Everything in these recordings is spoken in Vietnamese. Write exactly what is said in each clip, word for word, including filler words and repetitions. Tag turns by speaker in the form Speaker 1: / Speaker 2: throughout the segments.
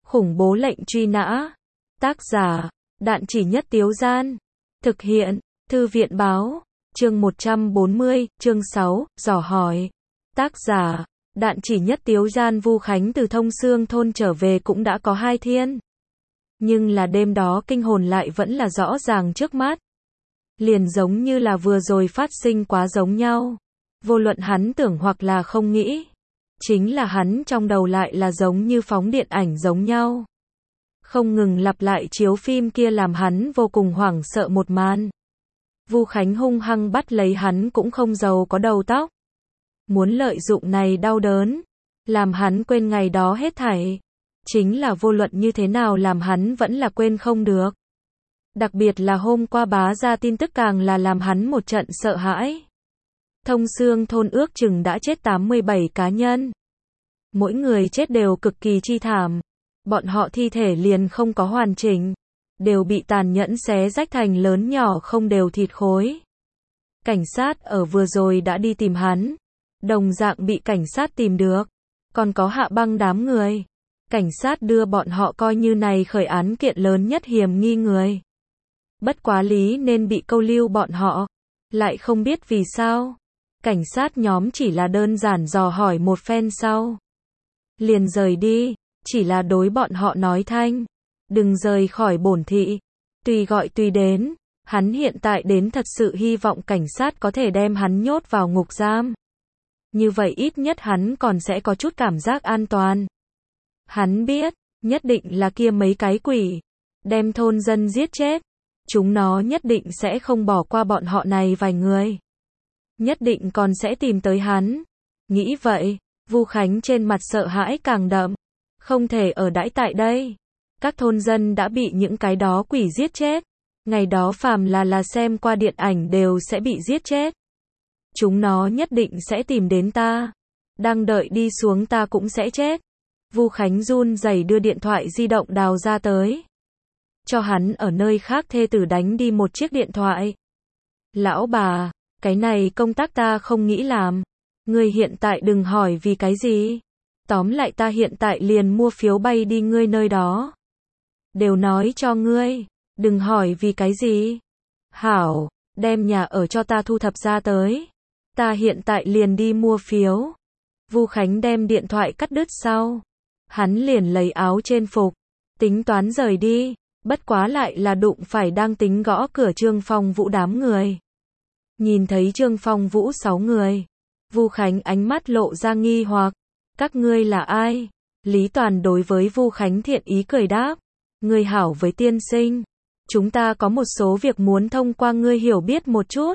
Speaker 1: Khủng bố lệnh truy nã. Tác giả, Đạn Chỉ Nhất Tiếu Gian. Thực hiện, Thư viện báo. Chương một trăm bốn mươi, chương sáu, dò hỏi. Tác giả, Đạn Chỉ Nhất Tiếu Gian. Vu Khánh từ Thông Xương thôn trở về cũng đã có hai thiên. Nhưng là đêm đó kinh hồn lại vẫn là rõ ràng trước mắt. Liền giống như là vừa rồi phát sinh quá giống nhau. Vô luận hắn tưởng hoặc là không nghĩ. Chính là hắn trong đầu lại là giống như phóng điện ảnh giống nhau. Không ngừng lặp lại chiếu phim kia làm hắn vô cùng hoảng sợ một màn. Vu Khánh hung hăng bắt lấy hắn cũng không giàu có đầu tóc. Muốn lợi dụng này đau đớn. Làm hắn quên ngày đó hết thảy. Chính là vô luận như thế nào làm hắn vẫn là quên không được. Đặc biệt là hôm qua bá ra tin tức càng là làm hắn một trận sợ hãi. Thông Xương thôn ước chừng đã chết tám mươi bảy cá nhân. Mỗi người chết đều cực kỳ chi thảm. Bọn họ thi thể liền không có hoàn chỉnh. Đều bị tàn nhẫn xé rách thành lớn nhỏ không đều thịt khối. Cảnh sát ở vừa rồi đã đi tìm hắn. Đồng dạng bị cảnh sát tìm được. Còn có Hạ Băng đám người. Cảnh sát đưa bọn họ coi như này khởi án kiện lớn nhất hiểm nghi người. Bất quá lý nên bị câu lưu bọn họ. Lại không biết vì sao. Cảnh sát nhóm chỉ là đơn giản dò hỏi một phen sau. Liền rời đi. Chỉ là đối bọn họ nói thanh. Đừng rời khỏi bổn thị. Tùy gọi tùy đến. Hắn hiện tại đến thật sự hy vọng cảnh sát có thể đem hắn nhốt vào ngục giam. Như vậy ít nhất hắn còn sẽ có chút cảm giác an toàn. Hắn biết, nhất định là kia mấy cái quỷ. Đem thôn dân giết chết. Chúng nó nhất định sẽ không bỏ qua bọn họ này vài người. Nhất định còn sẽ tìm tới hắn. Nghĩ vậy, Vu Khánh trên mặt sợ hãi càng đậm. Không thể ở đãi tại đây. Các thôn dân đã bị những cái đó quỷ giết chết. Ngày đó phàm là là xem qua điện ảnh đều sẽ bị giết chết. Chúng nó nhất định sẽ tìm đến ta. Đang đợi đi xuống ta cũng sẽ chết. Vu Khánh run rẩy đưa điện thoại di động đào ra tới. Cho hắn ở nơi khác thê tử đánh đi một chiếc điện thoại. Lão bà, cái này công tác ta không nghĩ làm. Ngươi hiện tại đừng hỏi vì cái gì. Tóm lại ta hiện tại liền mua phiếu bay đi ngươi nơi đó. Đều nói cho ngươi, đừng hỏi vì cái gì. Hảo, đem nhà ở cho ta thu thập ra tới. Ta hiện tại liền đi mua phiếu. Vu Khánh đem điện thoại cắt đứt sau. Hắn liền lấy áo trên phục. Tính toán rời đi. Bất quá lại là đụng phải đang tính gõ cửa Trương Phong Vũ đám người. Nhìn thấy Trương Phong Vũ sáu người. Vu Khánh ánh mắt lộ ra nghi hoặc. Các ngươi là ai? Lý Toàn đối với Vu Khánh thiện ý cười đáp. Ngươi hảo với tiên sinh. Chúng ta có một số việc muốn thông qua ngươi hiểu biết một chút.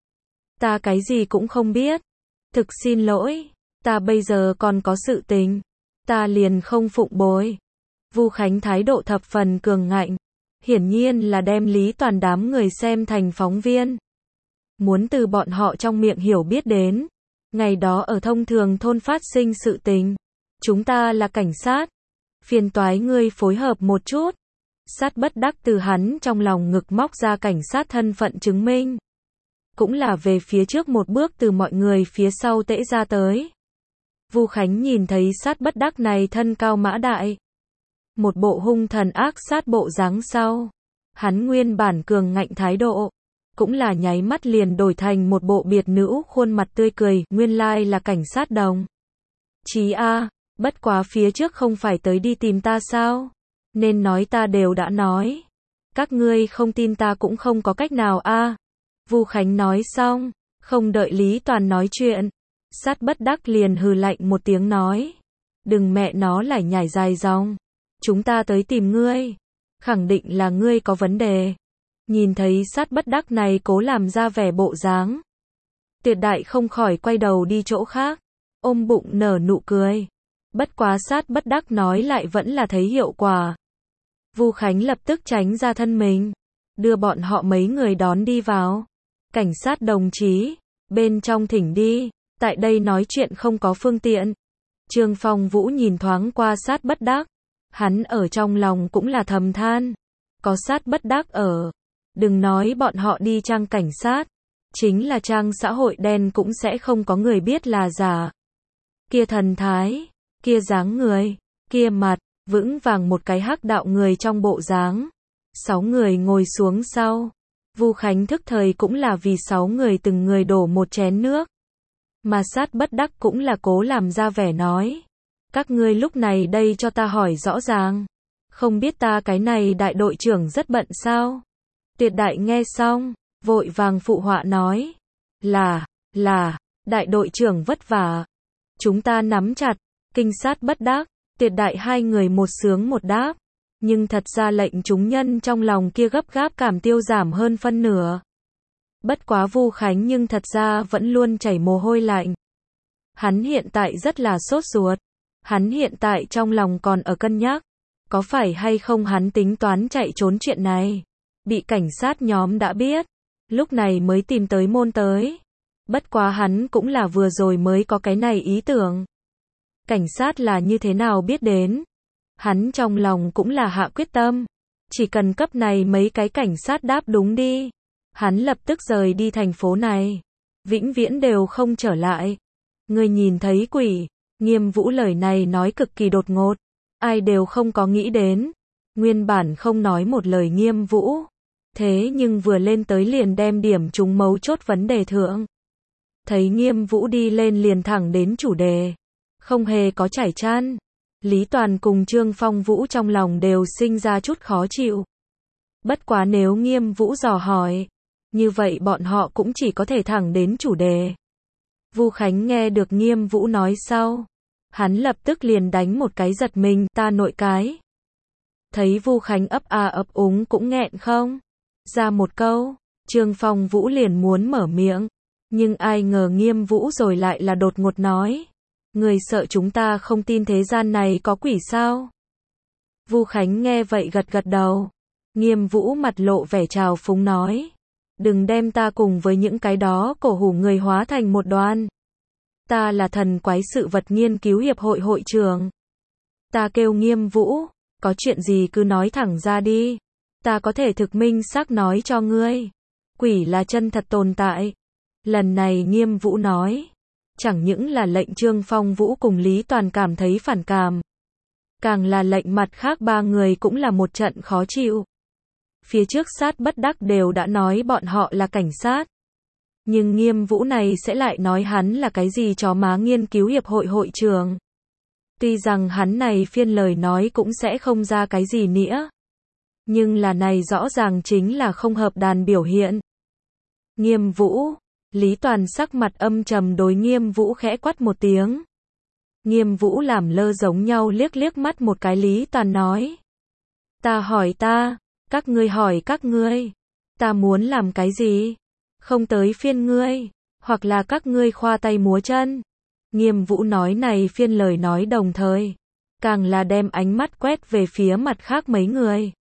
Speaker 1: Ta cái gì cũng không biết. Thực xin lỗi. Ta bây giờ còn có sự tình. Ta liền không phụng bồi. Vu Khánh thái độ thập phần cường ngạnh. Hiển nhiên là đem Lý Toàn đám người xem thành phóng viên. Muốn từ bọn họ trong miệng hiểu biết đến. Ngày đó ở Thông Thường thôn phát sinh sự tình. Chúng ta là cảnh sát. Phiền toái ngươi phối hợp một chút. Sát bất đắc từ hắn trong lòng ngực móc ra cảnh sát thân phận chứng minh. Cũng là về phía trước một bước từ mọi người phía sau tễ ra tới. Vu Khánh nhìn thấy sát bất đắc này thân cao mã đại. Một bộ hung thần ác sát bộ dáng sau. Hắn nguyên bản cường ngạnh thái độ. Cũng là nháy mắt liền đổi thành một bộ biệt nữ khuôn mặt tươi cười. Nguyên lai là cảnh sát đồng. Chí a, bất quá phía trước không phải tới đi tìm ta sao? Nên nói ta đều đã nói. Các ngươi không tin ta cũng không có cách nào a. Vu Khánh nói xong. Không đợi Lý Toàn nói chuyện. Sát bất đắc liền hừ lạnh một tiếng nói. Đừng mẹ nó lải nhải dài dòng. Chúng ta tới tìm ngươi. Khẳng định là ngươi có vấn đề. Nhìn thấy sát bất đắc này cố làm ra vẻ bộ dáng. Tuyệt đại không khỏi quay đầu đi chỗ khác. Ôm bụng nở nụ cười. Bất quá sát bất đắc nói lại vẫn là thấy hiệu quả. Vu Khánh lập tức tránh ra thân mình. Đưa bọn họ mấy người đón đi vào. Cảnh sát đồng chí. Bên trong thỉnh đi. Tại đây nói chuyện không có phương tiện. Trương Phong Vũ nhìn thoáng qua sát bất đắc. Hắn ở trong lòng cũng là thầm than. Có sát bất đắc ở. Đừng nói bọn họ đi trang cảnh sát. Chính là trang xã hội đen cũng sẽ không có người biết là giả. Kia thần thái. Kia dáng người. Kia mặt. vững vàng một cái hắc đạo người trong bộ dáng. Sáu người ngồi xuống sau. Vu Khánh thức thời cũng là vì sáu người từng người đổ một chén nước. Mà Sát Bất Đắc cũng là cố làm ra vẻ nói. Các ngươi lúc này đây cho ta hỏi rõ ràng. Không biết ta cái này đại đội trưởng rất bận sao? Tuyệt Đại nghe xong, vội vàng phụ họa nói. Là, là, đại đội trưởng vất vả. Chúng ta nắm chặt, Kinh Sát Bất Đắc, Tuyệt Đại hai người một sướng một đáp. Nhưng thật ra lệnh chúng nhân trong lòng kia gấp gáp cảm tiêu giảm hơn phân nửa. Bất quá Vu Khánh nhưng thật ra vẫn luôn chảy mồ hôi lạnh. Hắn hiện tại rất là sốt ruột. Hắn hiện tại trong lòng còn ở cân nhắc. Có phải hay không hắn tính toán chạy trốn chuyện này. Bị cảnh sát nhóm đã biết. Lúc này mới tìm tới môn tới. Bất quá hắn cũng là vừa rồi mới có cái này ý tưởng. Cảnh sát là như thế nào biết đến. Hắn trong lòng cũng là hạ quyết tâm. Chỉ cần cấp này mấy cái cảnh sát đáp đúng đi. Hắn lập tức rời đi thành phố này. Vĩnh viễn đều không trở lại. Người nhìn thấy quỷ. Nghiêm Vũ lời này nói cực kỳ đột ngột. Ai đều không có nghĩ đến. Nguyên bản không nói một lời Nghiêm Vũ. Thế nhưng vừa lên tới liền đem điểm trúng mấu chốt vấn đề thượng. Thấy Nghiêm Vũ đi lên liền thẳng đến chủ đề. Không hề có chảy chan. Lý Toàn cùng Trương Phong Vũ trong lòng đều sinh ra chút khó chịu. Bất quá nếu Nghiêm Vũ dò hỏi. Như vậy bọn họ cũng chỉ có thể thẳng đến chủ đề. Vu Khánh nghe được Nghiêm Vũ nói sau. Hắn lập tức liền đánh một cái giật mình, ta nội cái. Thấy Vu Khánh ấp a ấp úng cũng nghẹn không. Ra một câu, Trương Phong Vũ liền muốn mở miệng. Nhưng ai ngờ Nghiêm Vũ rồi lại là đột ngột nói. Người sợ chúng ta không tin thế gian này có quỷ sao? Vu Khánh nghe vậy gật gật đầu. Nghiêm Vũ mặt lộ vẻ trào phúng nói. Đừng đem ta cùng với những cái đó cổ hủ người hóa thành một đoàn. Ta là thần quái sự vật nghiên cứu hiệp hội hội trưởng. Ta kêu Nghiêm Vũ, có chuyện gì cứ nói thẳng ra đi. Ta có thể thực minh xác nói cho ngươi. Quỷ là chân thật tồn tại. Lần này Nghiêm Vũ nói. Chẳng những là lệnh Trương Phong Vũ cùng Lý Toàn cảm thấy phản cảm. Càng là lệnh mặt khác ba người cũng là một trận khó chịu. Phía trước Sát Bất Đắc đều đã nói bọn họ là cảnh sát. Nhưng Nghiêm Vũ này sẽ lại nói hắn là cái gì chó má nghiên cứu hiệp hội hội trưởng. Tuy rằng hắn này phiên lời nói cũng sẽ không ra cái gì nữa. Nhưng là này rõ ràng chính là không hợp đàn biểu hiện. Nghiêm Vũ. Lý Toàn sắc mặt âm trầm đối Nghiêm Vũ khẽ quát một tiếng. Nghiêm Vũ làm lơ giống nhau liếc liếc mắt một cái Lý Toàn nói. Ta hỏi ta, các ngươi hỏi các ngươi. Ta muốn làm cái gì? Không tới phiên ngươi, hoặc là các ngươi khoa tay múa chân. Nghiêm Vũ nói này phiên lời nói đồng thời. Càng là đem ánh mắt quét về phía mặt khác mấy người.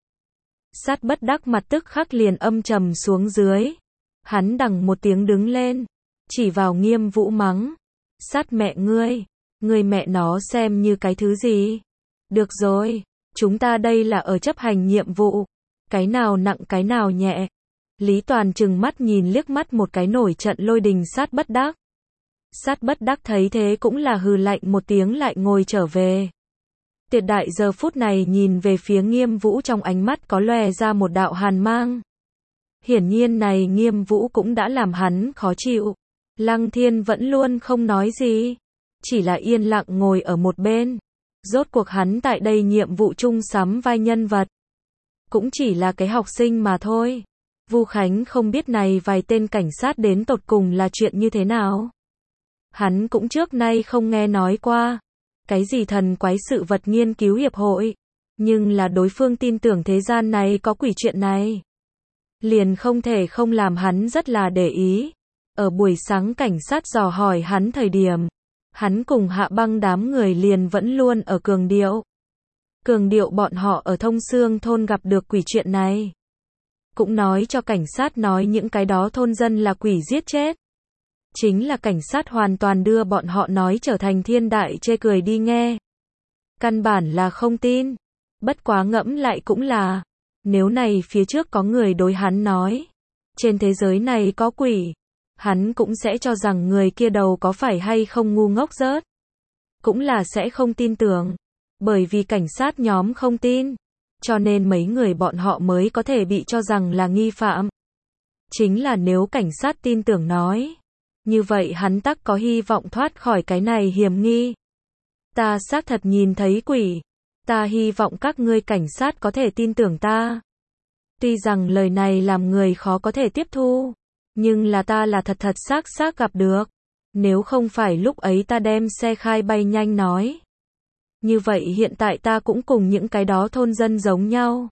Speaker 1: Sát Bất Đắc mặt tức khắc liền âm trầm xuống dưới. Hắn đằng một tiếng đứng lên, chỉ vào Nghiêm Vũ mắng. Sát mẹ ngươi, ngươi mẹ nó xem như cái thứ gì? Được rồi, chúng ta đây là ở chấp hành nhiệm vụ. Cái nào nặng cái nào nhẹ. Lý Toàn trừng mắt nhìn liếc mắt một cái nổi trận lôi đình Sát Bất Đắc. Sát Bất Đắc thấy thế cũng là hừ lạnh một tiếng lại ngồi trở về. Tuyệt Đại giờ phút này nhìn về phía Nghiêm Vũ trong ánh mắt có lòe ra một đạo hàn mang. Hiển nhiên này Nghiêm Vũ cũng đã làm hắn khó chịu. Lăng Thiên vẫn luôn không nói gì. Chỉ là yên lặng ngồi ở một bên. Rốt cuộc hắn tại đây nhiệm vụ chung sắm vai nhân vật. Cũng chỉ là cái học sinh mà thôi. Vu Khánh không biết này vài tên cảnh sát đến tột cùng là chuyện như thế nào. Hắn cũng trước nay không nghe nói qua. Cái gì thần quái sự vật nghiên cứu hiệp hội. Nhưng là đối phương tin tưởng thế gian này có quỷ chuyện này. Liền không thể không làm hắn rất là để ý. Ở buổi sáng cảnh sát dò hỏi hắn thời điểm. Hắn cùng Hạ Băng đám người liền vẫn luôn ở cường điệu. Cường điệu bọn họ ở Thông Xương thôn gặp được quỷ chuyện này. Cũng nói cho cảnh sát nói những cái đó thôn dân là quỷ giết chết. Chính là cảnh sát hoàn toàn đưa bọn họ nói trở thành thiên đại chê cười đi nghe. Căn bản là không tin. Bất quá ngẫm lại cũng là. Nếu này phía trước có người đối hắn nói. Trên thế giới này có quỷ. Hắn cũng sẽ cho rằng người kia đầu có phải hay không ngu ngốc rớt. Cũng là sẽ không tin tưởng. Bởi vì cảnh sát nhóm không tin, cho nên mấy người bọn họ mới có thể bị cho rằng là nghi phạm. Chính là nếu cảnh sát tin tưởng nói, như vậy hắn tắc có hy vọng thoát khỏi cái này hiểm nghi. Ta xác thật nhìn thấy quỷ, ta hy vọng các ngươi cảnh sát có thể tin tưởng ta. Tuy rằng lời này làm người khó có thể tiếp thu, nhưng là ta là thật thật xác xác gặp được. Nếu không phải lúc ấy ta đem xe khai bay nhanh nói, như vậy hiện tại ta cũng cùng những cái đó thôn dân giống nhau.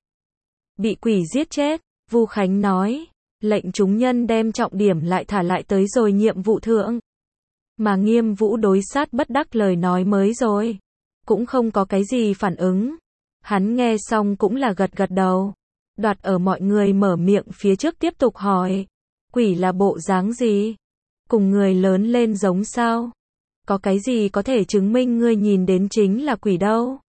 Speaker 1: Bị quỷ giết chết, Vu Khánh nói, lệnh chúng nhân đem trọng điểm lại thả lại tới rồi nhiệm vụ thượng. Mà Nghiêm Vũ đối Sát Bất Đắc lời nói mới rồi, cũng không có cái gì phản ứng. Hắn nghe xong cũng là gật gật đầu, đoạt ở mọi người mở miệng phía trước tiếp tục hỏi, quỷ là bộ dáng gì? Cùng người lớn lên giống sao? Có cái gì có thể chứng minh ngươi nhìn đến chính là quỷ đâu?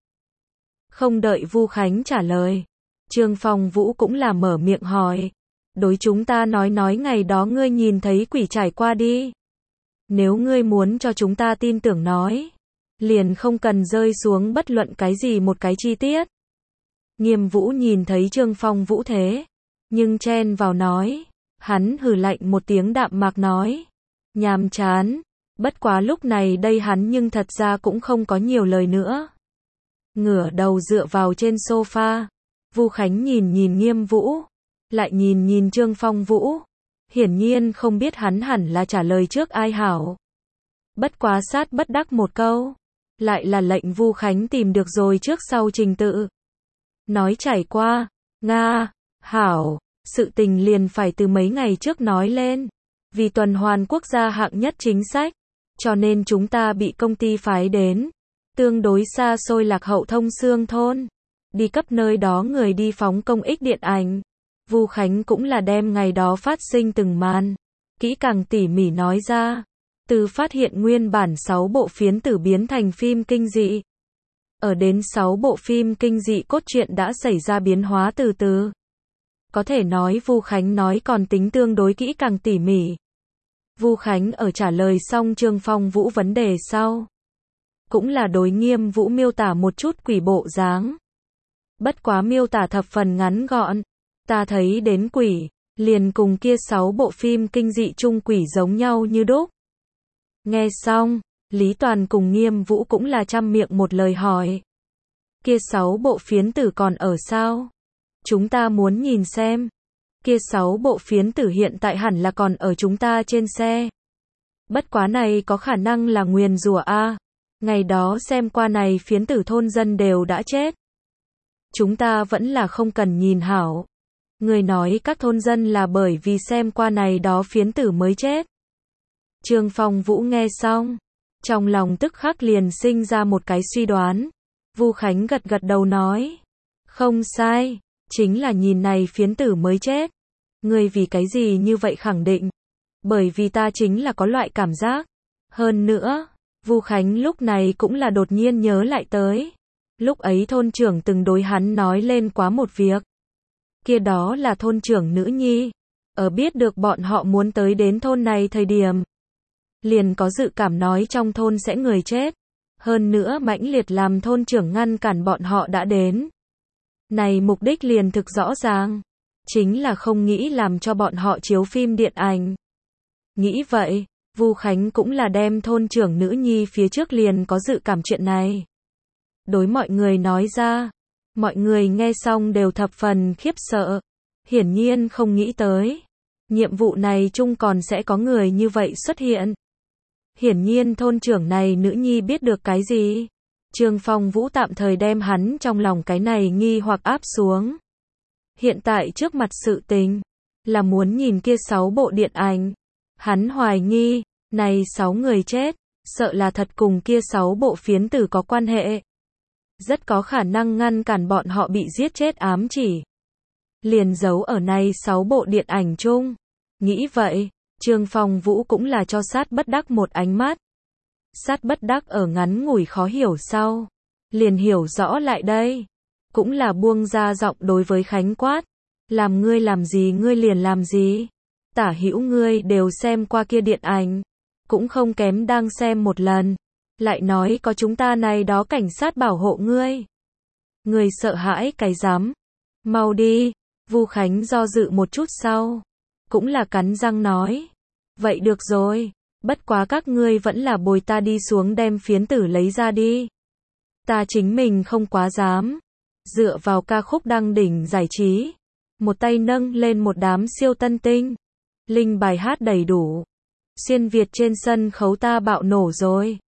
Speaker 1: Không đợi Vu Khánh trả lời, Trương Phong Vũ cũng là mở miệng hỏi, đối chúng ta nói nói ngày đó ngươi nhìn thấy quỷ trải qua đi. Nếu ngươi muốn cho chúng ta tin tưởng nói, liền không cần rơi xuống bất luận cái gì một cái chi tiết. Nghiêm Vũ nhìn thấy Trương Phong Vũ thế, nhưng chen vào nói, hắn hừ lạnh một tiếng đạm mạc nói, nhàm chán, bất quá lúc này đây hắn nhưng thật ra cũng không có nhiều lời nữa. Ngửa đầu dựa vào trên sofa, Vu Khánh nhìn nhìn Nghiêm Vũ, lại nhìn nhìn Trương Phong Vũ, hiển nhiên không biết hắn hẳn là trả lời trước ai hảo. Bất quá Sát Bất Đắc một câu, lại là lệnh Vu Khánh tìm được rồi trước sau trình tự. Nói trải qua, Nga, hảo, sự tình liền phải từ mấy ngày trước nói lên. Vì tuần hoàn quốc gia hạng nhất chính sách, cho nên chúng ta bị công ty phái đến, tương đối xa xôi lạc hậu thông xương thôn, đi cấp nơi đó người đi phóng công ích điện ảnh. Vu Khánh cũng là đem ngày đó phát sinh từng màn, kỹ càng tỉ mỉ nói ra, từ phát hiện nguyên bản sáu bộ phiến tử biến thành phim kinh dị. Ở đến sáu bộ phim kinh dị cốt truyện đã xảy ra biến hóa từ từ. Có thể nói Vu Khánh nói còn tính tương đối kỹ càng tỉ mỉ. Vu Khánh ở trả lời xong Trương Phong Vũ vấn đề sau, cũng là đối Nghiêm Vũ miêu tả một chút quỷ bộ dáng. Bất quá miêu tả thập phần ngắn gọn, ta thấy đến quỷ, liền cùng kia sáu bộ phim kinh dị chung quỷ giống nhau như đúc. Nghe xong, Lý Toàn cùng Nghiêm Vũ cũng là trăm miệng một lời hỏi. Kia sáu bộ phiến tử còn ở sao? Chúng ta muốn nhìn xem. Kia sáu bộ phiến tử hiện tại hẳn là còn ở chúng ta trên xe. Bất quá này có khả năng là nguyền rủa a. Ngày đó xem qua này phiến tử thôn dân đều đã chết. Chúng ta vẫn là không cần nhìn hảo. Người nói các thôn dân là bởi vì xem qua này đó phiến tử mới chết. Trương Phong Vũ nghe xong, trong lòng tức khắc liền sinh ra một cái suy đoán. Vu Khánh gật gật đầu nói, không sai, chính là nhìn này phiến tử mới chết. Ngươi vì cái gì như vậy khẳng định? Bởi vì ta chính là có loại cảm giác. Hơn nữa, Vu Khánh lúc này cũng là đột nhiên nhớ lại tới. Lúc ấy thôn trưởng từng đối hắn nói lên quá một việc. Kia đó là thôn trưởng nữ nhi. Ở biết được bọn họ muốn tới đến thôn này thời điểm, liền có dự cảm nói trong thôn sẽ người chết. Hơn nữa mãnh liệt làm thôn trưởng ngăn cản bọn họ đã đến. Này mục đích liền thực rõ ràng. Chính là không nghĩ làm cho bọn họ chiếu phim điện ảnh. Nghĩ vậy, Vu Khánh cũng là đem thôn trưởng nữ nhi phía trước liền có dự cảm chuyện này. Đối mọi người nói ra, mọi người nghe xong đều thập phần khiếp sợ. Hiển nhiên không nghĩ tới. Nhiệm vụ này chung còn sẽ có người như vậy xuất hiện. Hiển nhiên thôn trưởng này nữ nhi biết được cái gì. Trương Phong Vũ tạm thời đem hắn trong lòng cái này nghi hoặc áp xuống. Hiện tại trước mặt sự tình, là muốn nhìn kia sáu bộ điện ảnh. Hắn hoài nghi, này sáu người chết, sợ là thật cùng kia sáu bộ phiến tử có quan hệ. Rất có khả năng ngăn cản bọn họ bị giết chết ám chỉ. Liền giấu ở này sáu bộ điện ảnh chung. Nghĩ vậy, Trương Phong Vũ cũng là cho Sát Bất Đắc một ánh mắt. Sát Bất Đắc ở ngắn ngủi khó hiểu sau, liền hiểu rõ lại đây. Cũng là buông ra giọng đối với Khánh quát. Làm ngươi làm gì ngươi liền làm gì. Tả hữu ngươi đều xem qua kia điện ảnh. Cũng không kém đang xem một lần. Lại nói có chúng ta này đó cảnh sát bảo hộ ngươi. Người sợ hãi cái rắm. Mau đi. Vu Khánh do dự một chút sau. Cũng là cắn răng nói. Vậy được rồi. Bất quá các ngươi vẫn là bồi ta đi xuống đem phiến tử lấy ra đi. Ta chính mình không quá dám. Dựa vào ca khúc đăng đỉnh giải trí. Một tay nâng lên một đám siêu tân tinh. Linh bài hát đầy đủ. Xuyên Việt trên sân khấu ta bạo nổ rồi.